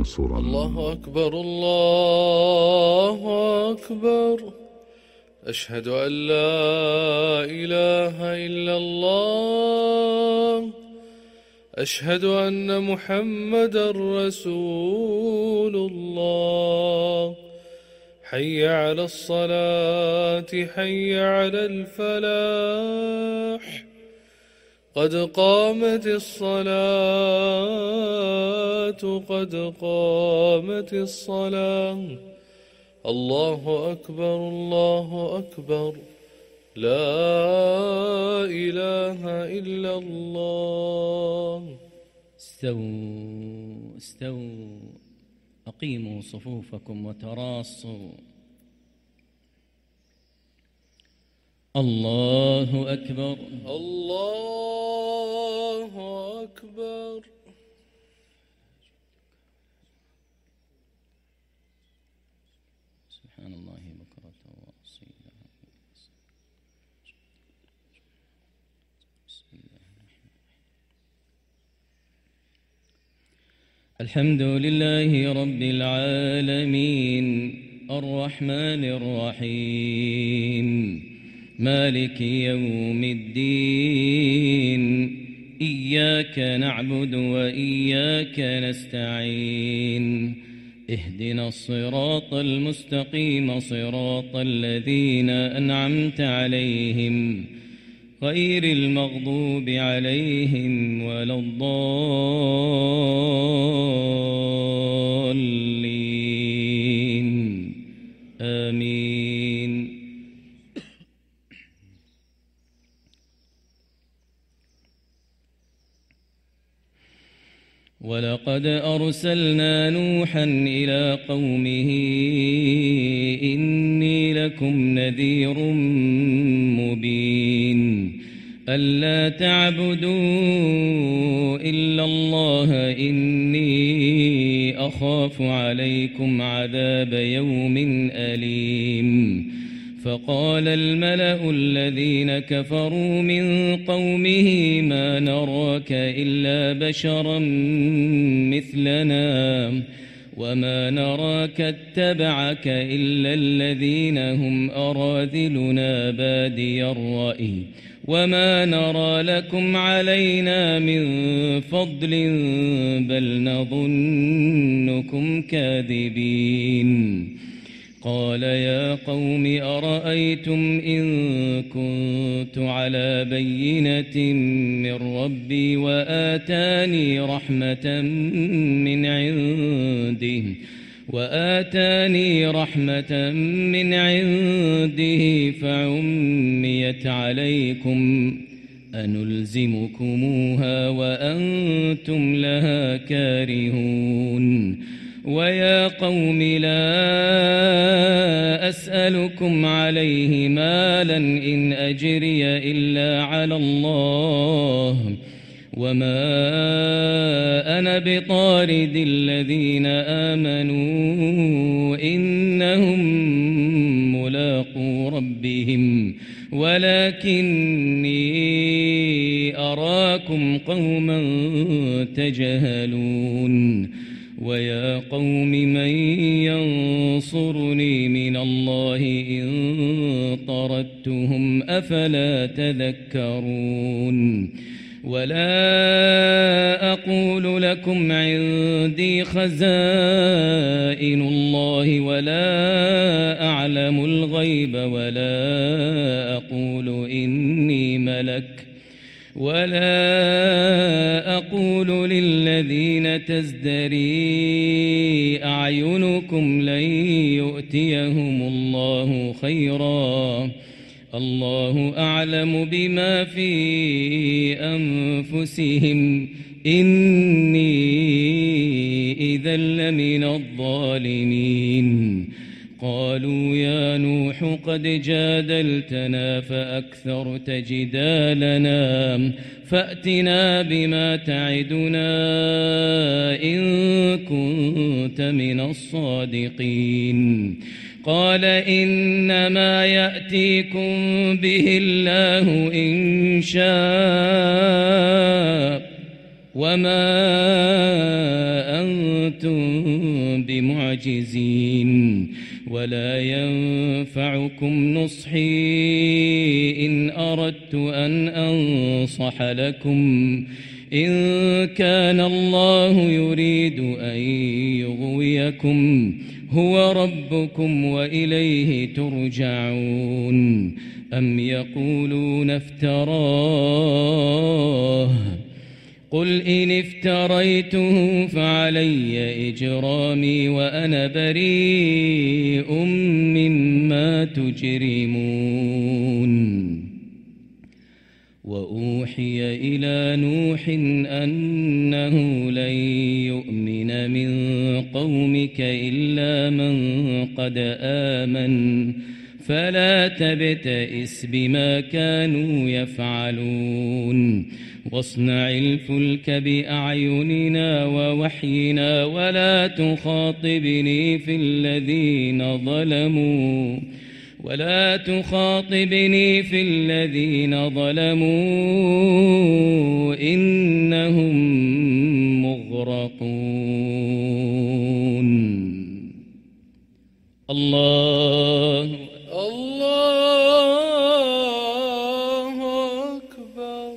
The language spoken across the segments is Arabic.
تناصرا. الله أكبر الله أكبر. أشهد أن لا إله إلا الله. أشهد أن محمدا رسول الله. حي على الصلاة حي على الفلاح. قد قامت الصلاة قد قامت الصلاة. الله أكبر الله أكبر. لا إله إلا الله. استووا استووا، أقيموا صفوفكم وتراصوا. الله أكبر الله أكبر. سبحان الله بكرة وأصيلا. بسم الله الرحمن الرحيم. الحمد لله رب العالمين الرحمن الرحيم مالك يوم الدين. إياك نعبد وإياك نستعين. اهدنا الصراط المستقيم صراط الذين أنعمت عليهم غير المغضوب عليهم ولا الضالين. آمين. ولقد أرسلنا نوحا إلى قومه إني لكم نذير مبين ألا تعبدوا إلا الله إني أخاف عليكم عذاب يوم أليم. فقال الملأ الذين كفروا من قومه ما نراك إلا بشرا مثلنا وما نراك اتبعك إلا الذين هم أراذلنا بادي الرأي وما نرى لكم علينا من فضل بل نظنكم كاذبين. قال يا قوم أرأيتم إن كنت على بينة من ربي وآتاني رحمة من عنده فعميت عليكم أنلزمكموها وأنتم لها كارهون. ويا قوم لا أسألكم عليه مالا إن أجري إلا على الله وما أنا بطارد الذين آمنوا إنهم ملاقو ربهم ولكني أراكم قوما تجهلون. ويا قوم من ينصرني من الله إن طردتهم أفلا تذكرون. ولا أقول لكم عندي خزائن الله ولا أعلم الغيب ولا أقول إني ملك ولا أقول للذين تزدري أعينكم لن يؤتيهم الله خيرا الله أعلم بما في أنفسهم إني إذا لمن الظالمين. قالوا يا نوح قد جادلتنا فأكثرت جدالنا فأتنا بما تعدنا إن كنت من الصادقين. قال إنما يأتيكم به الله إن شاء وما أنتم بمعجزين ولا ينفعكم نصحي إن أردت أن أنصح لكم إن كان الله يريد أن يغويكم هو ربكم وإليه ترجعون أم يقولون افتراه قل إن افتريته فعلي إجرامي وأنا بريء مما تجرمون وأوحي إلى نوح أنه لن يؤمن من قومك إلا من قد آمن فلا تبتئس بما كانوا يفعلون واصنع الفلك بأعيننا ووحينا ولا تخاطبني في الذين ظلموا إنهم مغرقون الله أكبر.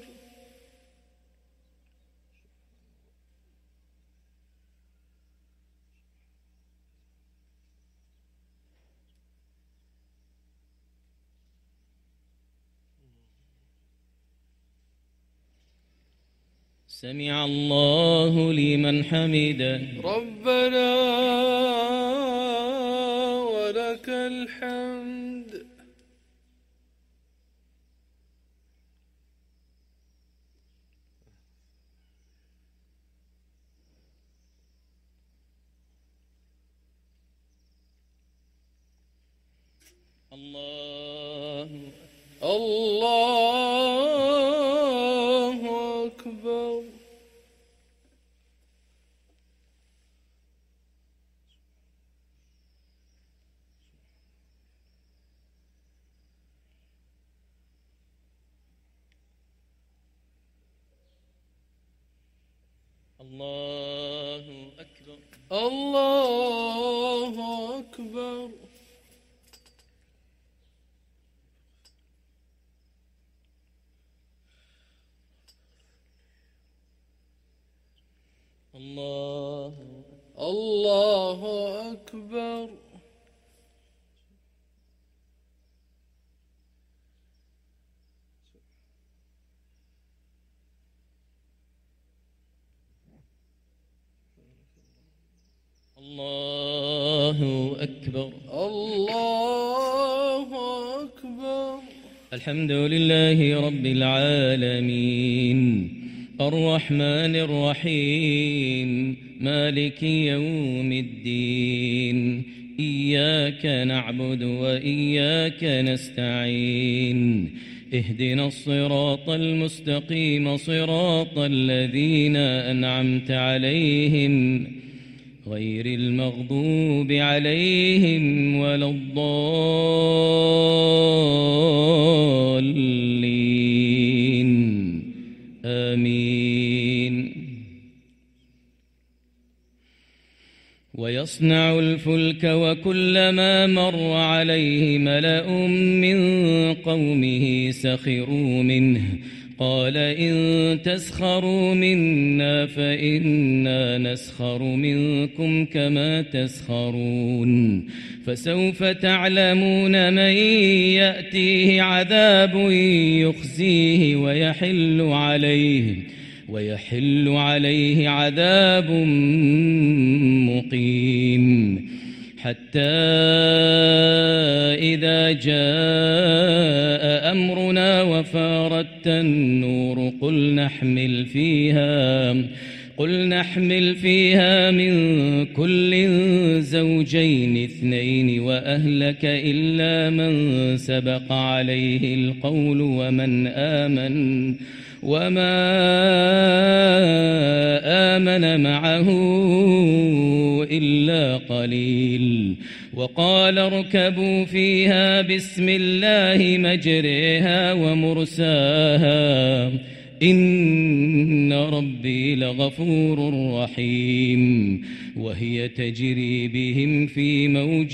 سمع الله لمن حمده ربنا ولك الحمد. الله أكبر. الله أكبر. الله أكبر. الله أكبر. الله أكبر. الله أكبر. الحمد لله رب العالمين الرحمن الرحيم مالك يوم الدين إياك نعبد وإياك نستعين اهدنا الصراط المستقيم صراط الذين أنعمت عليهم غير المغضوب عليهم ولا الضالين آمين. ويصنع الفلك وكلما مر عليه ملأ من قومه سخروا منه قال إن تسخروا منا فإنا نسخر منكم كما تسخرون فسوف تعلمون من يأتيه عذاب يخزيه ويحل عليه عذاب مقيم حتى إذا جاء أمرنا وفارت النور قل نحمل فيها من كل زوجين اثنين وأهلك إلا من سبق عليه القول وما آمن معه إلا قليل وقال اركبوا فيها بسم الله مجريها ومرساها إن ربي لغفور رحيم وهي تجري بهم في موج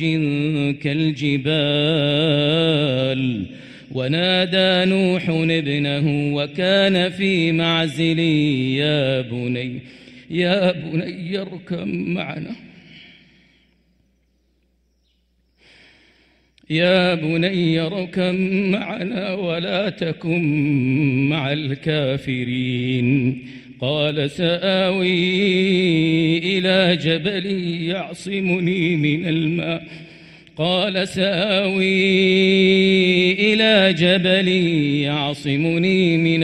كالجبال ونادى نوح ابنه وكان في معزل يا بني اركب معنا ولا تكن مع الكافرين قال سآوي إلى جبل يعصمني من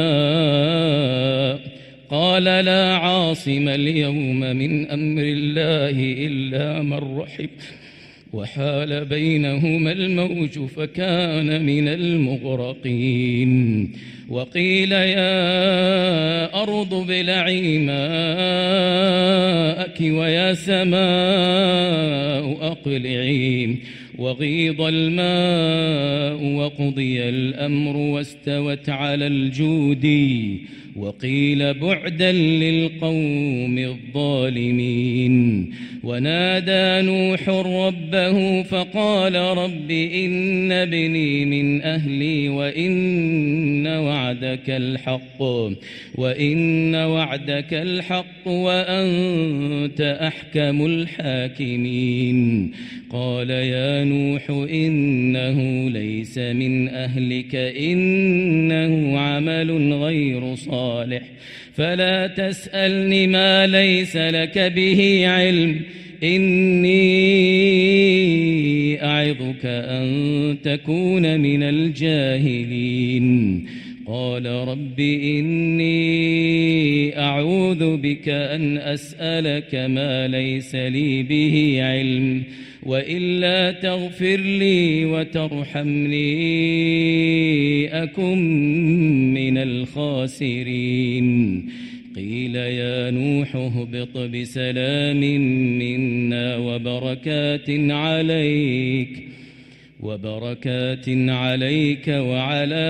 الماء قال لا عاصم اليوم من أمر الله إلا من رحم وحال بينهما الموج فكان من المغرقين وقيل يا أرض ابلعي ماءك ويا سماء أقلعي وغيض الماء وقضي الأمر واستوت على الجودي وقيل بعدا للقوم الظالمين ونادى نوح ربه فقال رب إن ابني من أهلي وإن وعدك الحق وأنت أحكم الحاكمين قال يا نوح إنه ليس من أهلك إنه عمل غير صالح فلا تسألني ما ليس لك به علم إني أعظك أن تكون من الجاهلين قال رب إني أعوذ بك أن أسألك ما ليس لي به علم وإلا تغفر لي وترحمني أكن من الخاسرين قيل يا نوح اهبط بسلام منا وبركات عليك وعلى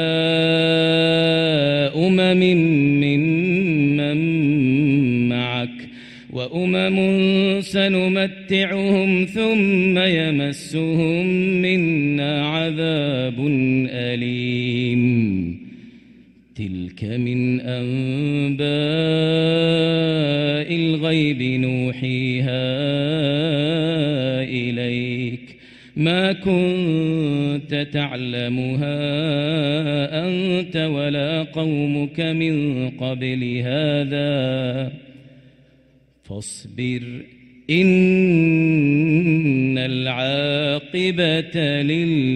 ممن معك وأمم سنمتعهم ثم يمسهم منا عذاب أليم تلك من أنباء الغيب نوحيها إليك ما كنت تعلمها أنت ولا قومك من قبل هذا فاصبر إن العاقبة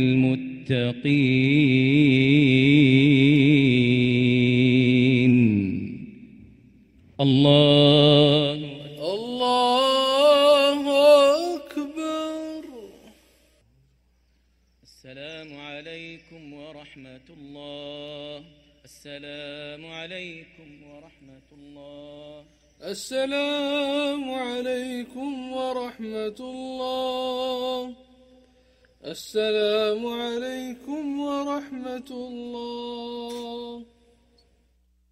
للمتقين الله أكبر. السلام عليكم ورحمة الله. السلام عليكم ورحمة الله. السلام عليكم ورحمة الله. السلام عليكم ورحمة الله.